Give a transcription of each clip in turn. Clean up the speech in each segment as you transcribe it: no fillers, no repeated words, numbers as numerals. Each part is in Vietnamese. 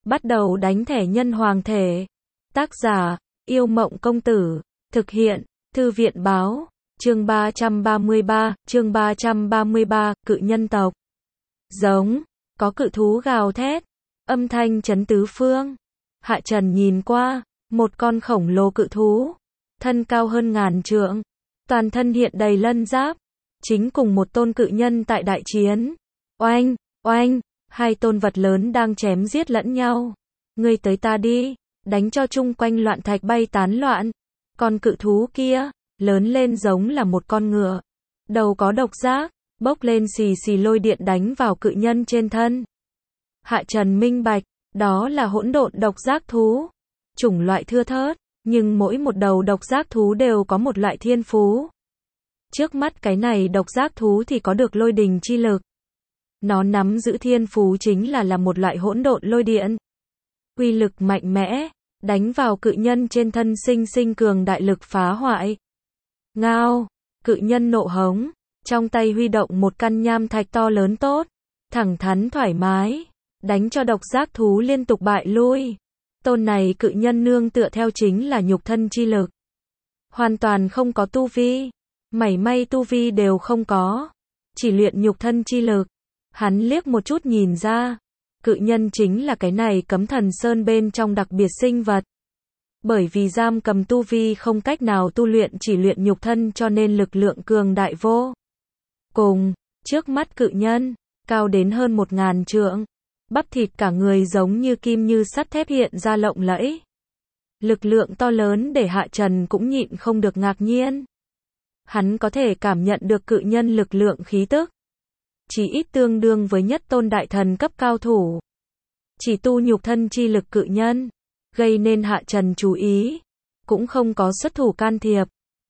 Bắt đầu đánh thẻ nhân hoàng thể. Tác giả, Yêu Mộng Công Tử. Thực hiện, Thư viện Báo. Chương 333, cự nhân tộc. Giống, có cự thú gào thét. Âm thanh chấn tứ phương. Hạ Trần nhìn qua, một con khổng lồ cự thú. Thân cao hơn 1000 trượng. Toàn thân hiện đầy lân giáp. Chính cùng một tôn cự nhân tại đại chiến. Oanh, oanh, hai tôn vật lớn đang chém giết lẫn nhau. Ngươi tới ta đi, đánh cho chung quanh loạn thạch bay tán loạn. Con cự thú kia, lớn lên giống là một con ngựa. Đầu có độc giác, bốc lên xì xì lôi điện đánh vào cự nhân trên thân. Hạ Trần minh bạch, đó là hỗn độn độc giác thú. Chủng loại thưa thớt, nhưng mỗi một đầu độc giác thú đều có một loại thiên phú. Trước mắt cái này độc giác thú thì có được lôi đình chi lực. Nó nắm giữ thiên phú chính là một loại hỗn độn lôi điện. Uy lực mạnh mẽ, đánh vào cự nhân trên thân sinh cường đại lực phá hoại. Ngao, cự nhân nộ hống, trong tay huy động một căn nham thạch to lớn tốt, thẳng thắn thoải mái, đánh cho độc giác thú liên tục bại lui. Tôn này cự nhân nương tựa theo chính là nhục thân chi lực. Hoàn toàn không có tu vi, mảy may tu vi đều không có, chỉ luyện nhục thân chi lực. Hắn liếc một chút nhìn ra, cự nhân chính là cái này Cấm Thần Sơn bên trong đặc biệt sinh vật. Bởi vì giam cầm tu vi không cách nào tu luyện chỉ luyện nhục thân cho nên lực lượng cường đại vô cùng. Trước mắt cự nhân, cao đến hơn 1000 trượng. Bắp thịt cả người giống như kim như sắt thép hiện ra lộng lẫy. Lực lượng to lớn để Hạ Trần cũng nhịn không được ngạc nhiên. Hắn có thể cảm nhận được cự nhân lực lượng khí tức. Chỉ ít tương đương với nhất tôn đại thần cấp cao thủ. Chỉ tu nhục thân chi lực cự nhân, gây nên Hạ Trần chú ý. Cũng không có xuất thủ can thiệp.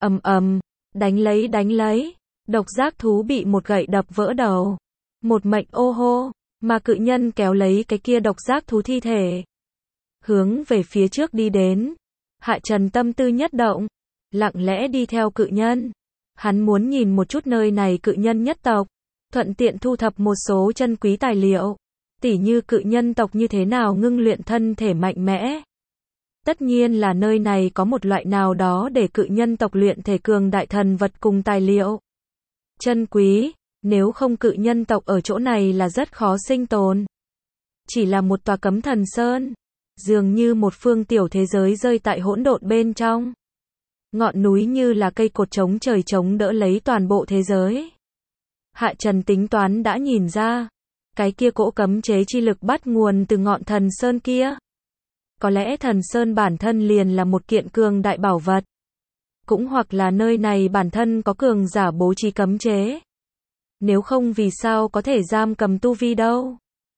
Đánh lấy. Độc giác thú bị một gậy đập vỡ đầu. Một mệnh ô hô. Mà cự nhân kéo lấy cái kia độc giác thú thi thể. Hướng về phía trước đi đến. Hạ Trần tâm tư nhất động. Lặng lẽ đi theo cự nhân. Hắn muốn nhìn một chút nơi này cự nhân nhất tộc. Thuận tiện thu thập một số chân quý tài liệu. Tỉ như cự nhân tộc như thế nào ngưng luyện thân thể mạnh mẽ. Tất nhiên là nơi này có một loại nào đó để cự nhân tộc luyện thể cường đại thần vật cùng tài liệu. Chân quý. Nếu không cự nhân tộc ở chỗ này là rất khó sinh tồn. Chỉ là một tòa Cấm Thần Sơn. Dường như một phương tiểu thế giới rơi tại hỗn độn bên trong. Ngọn núi như là cây cột chống trời chống đỡ lấy toàn bộ thế giới. Hạ Trần tính toán đã nhìn ra. Cái kia cỗ cấm chế chi lực bắt nguồn từ ngọn thần sơn kia. Có lẽ thần sơn bản thân liền là một kiện cường đại bảo vật. Cũng hoặc là nơi này bản thân có cường giả bố trí cấm chế. Nếu không vì sao có thể giam cầm tu vi đâu.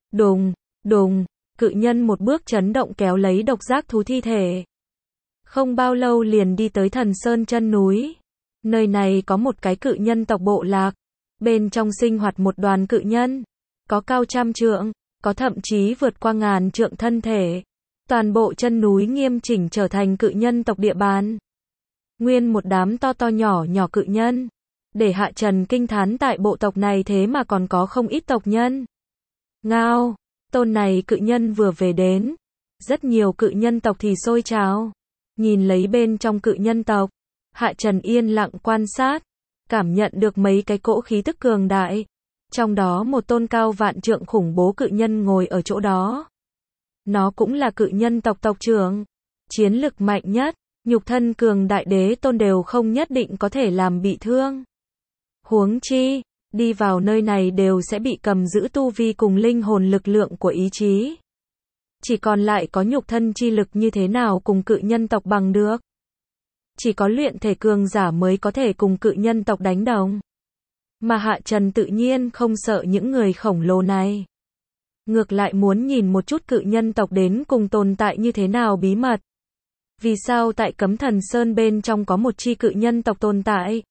Đùng, cự nhân một bước chấn động kéo lấy độc giác thú thi thể. Không bao lâu liền đi tới thần sơn chân núi. Nơi này có một cái cự nhân tộc bộ lạc. Bên trong sinh hoạt một đoàn cự nhân. Có cao 100 trượng, có thậm chí vượt qua 1000 trượng thân thể. Toàn bộ chân núi nghiêm chỉnh trở thành cự nhân tộc địa bàn. Nguyên một đám to nhỏ cự nhân. Để Hạ Trần kinh thán tại bộ tộc này thế mà còn có không ít tộc nhân. Ngao, tôn này cự nhân vừa về đến. Rất nhiều cự nhân tộc thì sôi trào. Nhìn lấy bên trong cự nhân tộc. Hạ Trần yên lặng quan sát. Cảm nhận được mấy cái cỗ khí tức cường đại. Trong đó một tôn cao vạn trượng khủng bố cự nhân ngồi ở chỗ đó. Nó cũng là cự nhân tộc tộc trưởng. Chiến lực mạnh nhất. Nhục thân cường đại đế tôn đều không nhất định có thể làm bị thương. Huống chi, đi vào nơi này đều sẽ bị cầm giữ tu vi cùng linh hồn lực lượng của ý chí. Chỉ còn lại có nhục thân chi lực như thế nào cùng cự nhân tộc bằng được. Chỉ có luyện thể cường giả mới có thể cùng cự nhân tộc đánh đồng. Mà Hạ Trần tự nhiên không sợ những người khổng lồ này. Ngược lại muốn nhìn một chút cự nhân tộc đến cùng tồn tại như thế nào bí mật. Vì sao tại Cấm Thần Sơn bên trong có một chi cự nhân tộc tồn tại?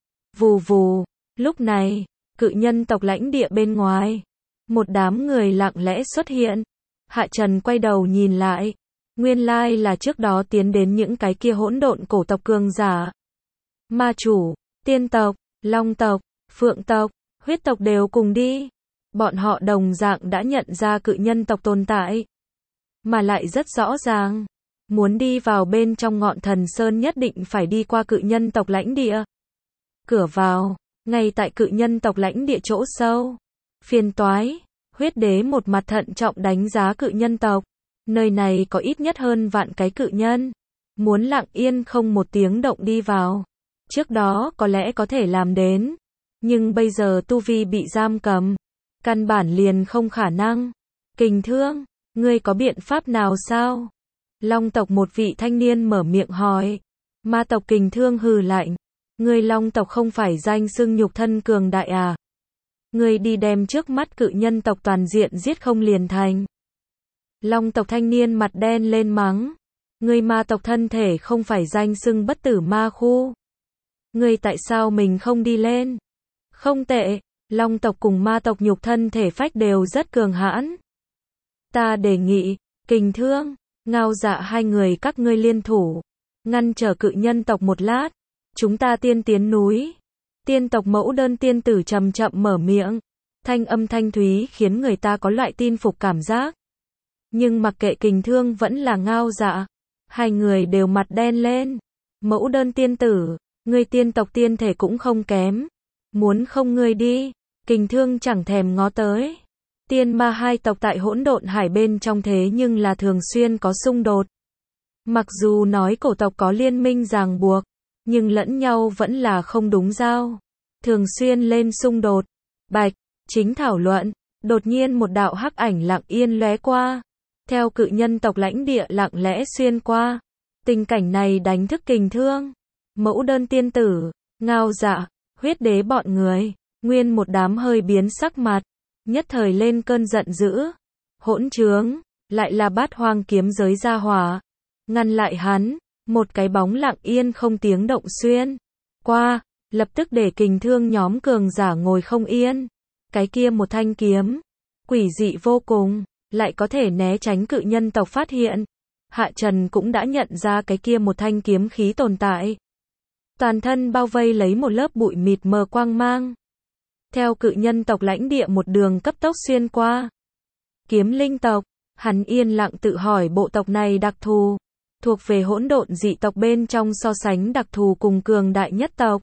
Vù, lúc này, cự nhân tộc lãnh địa bên ngoài. Một đám người lặng lẽ xuất hiện. Hạ Trần quay đầu nhìn lại. Nguyên lai là trước đó tiến đến những cái kia hỗn độn cổ tộc cường giả. Ma chủ, tiên tộc, long tộc, phượng tộc, huyết tộc đều cùng đi. Bọn họ đồng dạng đã nhận ra cự nhân tộc tồn tại. mà lại rất rõ ràng. Muốn đi vào bên trong ngọn thần sơn nhất định phải đi qua cự nhân tộc lãnh địa. Cửa vào, ngay tại cự nhân tộc lãnh địa chỗ sâu. Phiền toái, huyết đế một mặt thận trọng đánh giá cự nhân tộc. Nơi này có ít nhất hơn vạn cái cự nhân. Muốn lặng yên không một tiếng động đi vào. Trước đó có lẽ có thể làm đến. Nhưng bây giờ tu vi bị giam cầm. Căn bản liền không khả năng. Kình Thương, ngươi có biện pháp nào sao? Long tộc một vị thanh niên mở miệng hỏi. Ma tộc Kình Thương hừ lạnh. Ngươi Long tộc không phải danh xưng nhục thân cường đại à? Ngươi đi đem trước mắt cự nhân tộc toàn diện giết không liền thành. Long tộc thanh niên mặt đen lên mắng. Ngươi ma tộc thân thể không phải danh xưng bất tử ma khu. Ngươi tại sao mình không đi lên? Không tệ, Long tộc cùng ma tộc nhục thân thể phách đều rất cường hãn. Ta đề nghị, Kình Thương, Ngao Dạ hai người các ngươi liên thủ, ngăn trở cự nhân tộc một lát, chúng ta tiên tiến núi. Tiên tộc Mẫu Đơn tiên tử chậm chậm mở miệng, thanh âm thanh thúy khiến người ta có loại tin phục cảm giác. Nhưng mặc kệ Kình Thương vẫn là Ngao Dạ, hai người đều mặt đen lên. Mẫu Đơn tiên tử, ngươi tiên tộc tiên thể cũng không kém, muốn không ngươi đi. Kình Thương chẳng thèm ngó tới. Tiên ma hai tộc tại hỗn độn hải bên trong thế nhưng là thường xuyên có xung đột. Mặc dù nói cổ tộc có liên minh ràng buộc, nhưng lẫn nhau vẫn là không đúng giao. Thường xuyên lên xung đột. Bạch, chính thảo luận, đột nhiên một đạo hắc ảnh lặng yên lóe qua. Theo cự nhân tộc lãnh địa lặng lẽ xuyên qua. Tình cảnh này đánh thức Kình Thương, Mẫu Đơn tiên tử, Ngao Dạ, huyết đế bọn người. Nguyên một đám hơi biến sắc mặt. Nhất thời lên cơn giận dữ. Hỗn trướng, lại là Bát Hoang kiếm giới gia hỏa. Ngăn lại hắn, một cái bóng lặng yên không tiếng động xuyên qua, lập tức để Kình Thương nhóm cường giả ngồi không yên. Cái kia một thanh kiếm, quỷ dị vô cùng, lại có thể né tránh cự nhân tộc phát hiện. Hạ Trần cũng đã nhận ra cái kia một thanh kiếm khí tồn tại. Toàn thân bao vây lấy một lớp bụi mịt mờ quang mang. Theo cự nhân tộc lãnh địa một đường cấp tốc xuyên qua. Kiếm linh tộc, hắn yên lặng tự hỏi bộ tộc này đặc thù, thuộc về hỗn độn dị tộc bên trong so sánh đặc thù cùng cường đại nhất tộc.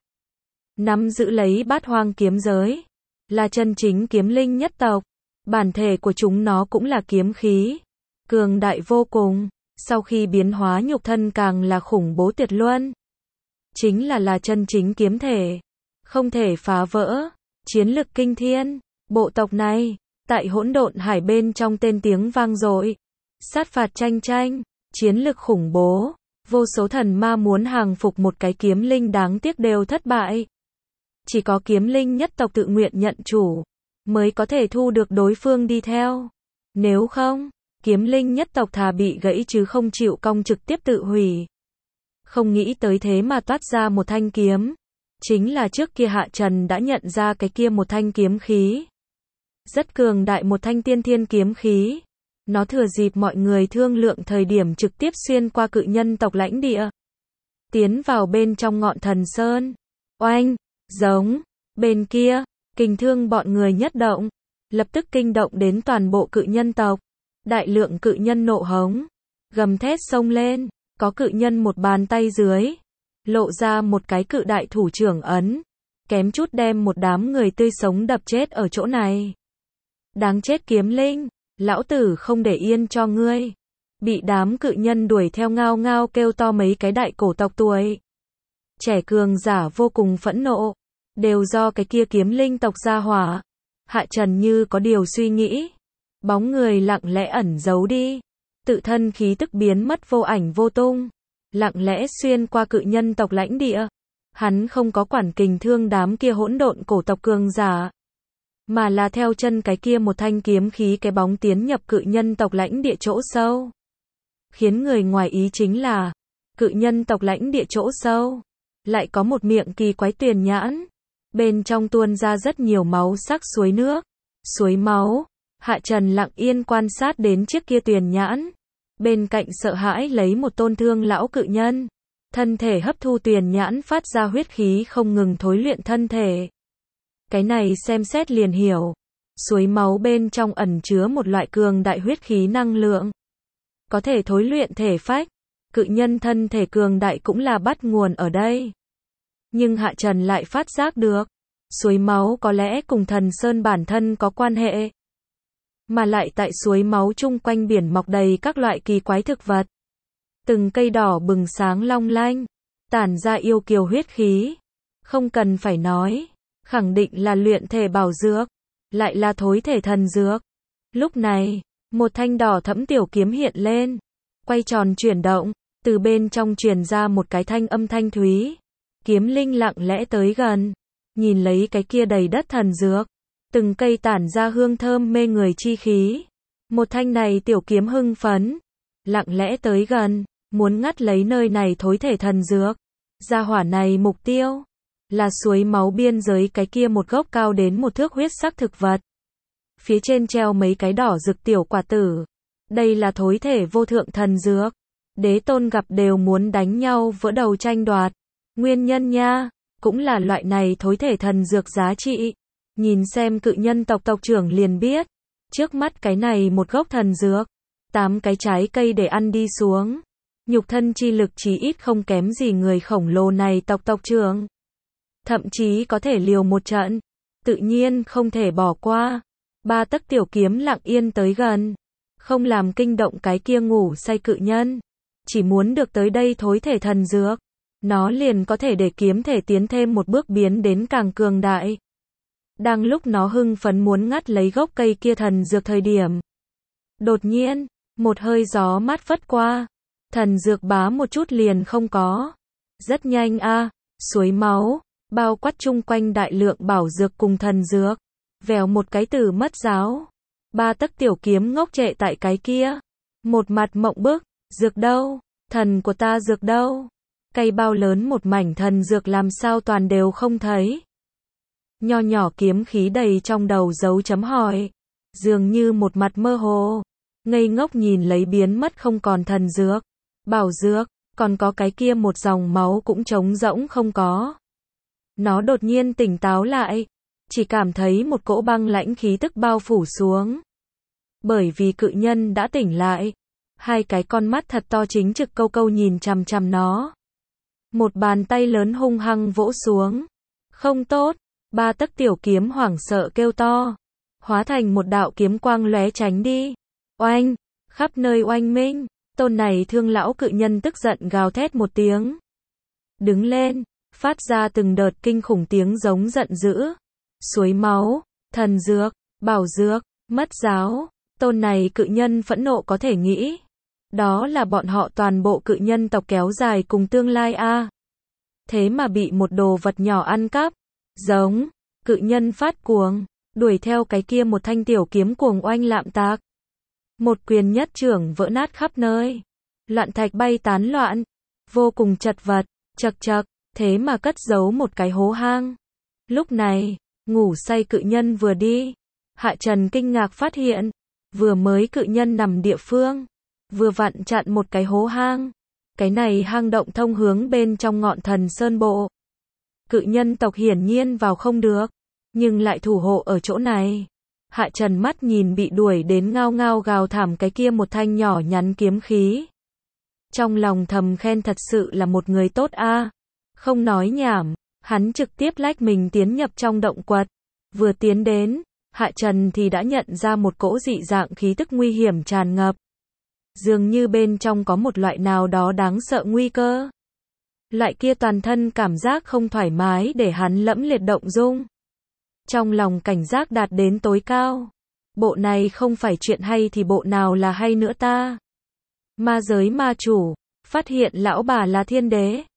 Nắm giữ lấy Bát Hoang kiếm giới, là chân chính kiếm linh nhất tộc. Bản thể của chúng nó cũng là kiếm khí, cường đại vô cùng, sau khi biến hóa nhục thân càng là khủng bố tuyệt luân. Chính là chân chính kiếm thể, không thể phá vỡ. Chiến lực kinh thiên, bộ tộc này, tại hỗn độn hải bên trong tên tiếng vang dội. Sát phạt tranh tranh, chiến lực khủng bố, vô số thần ma muốn hàng phục một cái kiếm linh đáng tiếc đều thất bại. Chỉ có kiếm linh nhất tộc tự nguyện nhận chủ, mới có thể thu được đối phương đi theo. Nếu không, kiếm linh nhất tộc thà bị gãy chứ không chịu cong trực tiếp tự hủy. Không nghĩ tới thế mà toát ra một thanh kiếm. Chính là trước kia Hạ Trần đã nhận ra cái kia một thanh kiếm khí. Rất cường đại một thanh tiên thiên kiếm khí. Nó thừa dịp mọi người thương lượng thời điểm trực tiếp xuyên qua cự nhân tộc lãnh địa. Tiến vào bên trong ngọn thần sơn. Oanh, giống, bên kia, Kình Thương bọn người nhất động. Lập tức kinh động đến toàn bộ cự nhân tộc. Đại lượng cự nhân nộ hống. Gầm thét xông lên, có cự nhân một bàn tay dưới. Lộ ra một cái cự đại thủ trưởng ấn, kém chút đem một đám người tươi sống đập chết ở chỗ này. Đáng chết kiếm linh, lão tử không để yên cho ngươi. Bị đám cự nhân đuổi theo ngao ngao kêu to mấy cái đại cổ tộc tuổi trẻ cường giả vô cùng phẫn nộ, đều do cái kia kiếm linh tộc gia hỏa. Hạ Trần như có điều suy nghĩ, bóng người lặng lẽ ẩn giấu đi, tự thân khí tức biến mất vô ảnh vô tung. Lặng lẽ xuyên qua cự nhân tộc lãnh địa. Hắn không có quản Kình Thương đám kia hỗn độn cổ tộc cường giả, mà là theo chân cái kia một thanh kiếm khí cái bóng tiến nhập cự nhân tộc lãnh địa chỗ sâu. Khiến người ngoài ý chính là, cự nhân tộc lãnh địa chỗ sâu, lại có một miệng kỳ quái tuyền nhãn. Bên trong tuôn ra rất nhiều máu sắc suối nước. Suối máu, Hạ Trần lặng yên quan sát đến chiếc kia tuyền nhãn. Bên cạnh sợ hãi lấy một tôn thương lão cự nhân. Thân thể hấp thu tuyền nhãn phát ra huyết khí không ngừng thối luyện thân thể. Cái này xem xét liền hiểu. Suối máu bên trong ẩn chứa một loại cường đại huyết khí năng lượng. có thể thối luyện thể phách. Cự nhân thân thể cường đại cũng là bắt nguồn ở đây. Nhưng Hạ Trần lại phát giác được, suối máu có lẽ cùng thần sơn bản thân có quan hệ. Mà lại tại suối máu chung quanh biển mọc đầy các loại kỳ quái thực vật. Từng cây đỏ bừng sáng long lanh, tản ra yêu kiều huyết khí. Không cần phải nói, khẳng định là luyện thể bảo dược, lại là thối thể thần dược. Lúc này, một thanh đỏ thẫm tiểu kiếm hiện lên, quay tròn chuyển động, từ bên trong truyền ra một cái thanh âm thanh thúy. Kiếm linh lặng lẽ tới gần, nhìn lấy cái kia đầy đất thần dược, từng cây tản ra hương thơm mê người chi khí. Một thanh này tiểu kiếm hưng phấn, lặng lẽ tới gần, muốn ngắt lấy nơi này thối thể thần dược. Gia hỏa này mục tiêu là suối máu biên giới cái kia một gốc cao đến 1 thước huyết sắc thực vật. Phía trên treo mấy cái đỏ rực tiểu quả tử. Đây là thối thể vô thượng thần dược. Đế tôn gặp đều muốn đánh nhau vỡ đầu tranh đoạt. Nguyên nhân nha, cũng là loại này thối thể thần dược giá trị. Nhìn xem cự nhân tộc tộc trưởng liền biết. Trước mắt cái này một gốc thần dược, 8 cái trái cây để ăn đi xuống. Nhục thân chi lực chí ít không kém gì người khổng lồ này tộc trưởng. Thậm chí có thể liều một trận. Tự nhiên không thể bỏ qua. 3 tấc tiểu kiếm lặng yên tới gần. Không làm kinh động cái kia ngủ say cự nhân. Chỉ muốn được tới đây thối thể thần dược. Nó liền có thể để kiếm thể tiến thêm một bước biến đến càng cường đại. Đang lúc nó hưng phấn muốn ngắt lấy gốc cây kia thần dược thời điểm. Đột nhiên, một hơi gió mát phất qua. Thần dược bá một chút liền không có. Rất nhanh suối máu, bao quát chung quanh đại lượng bảo dược cùng thần dược. Vèo một cái từ mất giáo. 3 tấc tiểu kiếm ngốc trệ tại cái kia. Một mặt mộng bức, dược đâu? Thần của ta dược đâu? Cây bao lớn một mảnh thần dược làm sao toàn đều không thấy. Nho nhỏ kiếm khí đầy trong đầu dấu chấm hỏi. Dường như một mặt mơ hồ. Ngây ngốc nhìn lấy biến mất không còn thần dược. Bảo dược, còn có cái kia một dòng máu cũng trống rỗng không có. Nó đột nhiên tỉnh táo lại. Chỉ cảm thấy một cỗ băng lãnh khí tức bao phủ xuống. Bởi vì cự nhân đã tỉnh lại. 2 cái con mắt thật to chính trực câu câu nhìn chằm chằm nó. Một bàn tay lớn hung hăng vỗ xuống. Không tốt, 3 tấc tiểu kiếm hoảng sợ kêu to. Hóa thành một đạo kiếm quang lóe tránh đi. Oanh, khắp nơi oanh minh. Tôn này thương lão cự nhân tức giận gào thét một tiếng. Đứng lên, phát ra từng đợt kinh khủng tiếng giống giận dữ. Suối máu, thần dược, bảo dược, mất giáo. Tôn này cự nhân phẫn nộ có thể nghĩ. Đó là bọn họ toàn bộ cự nhân tộc kéo dài cùng tương lai Thế mà bị một đồ vật nhỏ ăn cắp. Giống, cự nhân phát cuồng, đuổi theo cái kia một thanh tiểu kiếm cuồng oanh lạm tạc. Một quyền nhất trưởng vỡ nát khắp nơi. Loạn thạch bay tán loạn. Vô cùng chật vật, chật chật, thế mà cất giấu một cái hố hang. Lúc này, ngủ say cự nhân vừa đi. Hạ Trần kinh ngạc phát hiện. Vừa mới cự nhân nằm địa phương. Vừa vặn chặn một cái hố hang. Cái này hang động thông hướng bên trong ngọn thần sơn bộ. Cự nhân tộc hiển nhiên vào không được. Nhưng lại thủ hộ ở chỗ này. Hạ Trần mắt nhìn bị đuổi đến ngao ngao gào thảm cái kia một thanh nhỏ nhắn kiếm khí. Trong lòng thầm khen thật sự là một người tốt Không nói nhảm, hắn trực tiếp lách mình tiến nhập trong động quật. Vừa tiến đến, Hạ Trần thì đã nhận ra một cỗ dị dạng khí tức nguy hiểm tràn ngập. Dường như bên trong có một loại nào đó đáng sợ nguy cơ. Loại kia toàn thân cảm giác không thoải mái để hắn lẫm liệt động dung. Trong lòng cảnh giác đạt đến tối cao. Bộ này không phải chuyện hay thì bộ nào là hay nữa ta. Ma giới ma chủ, phát hiện lão bà là thiên đế.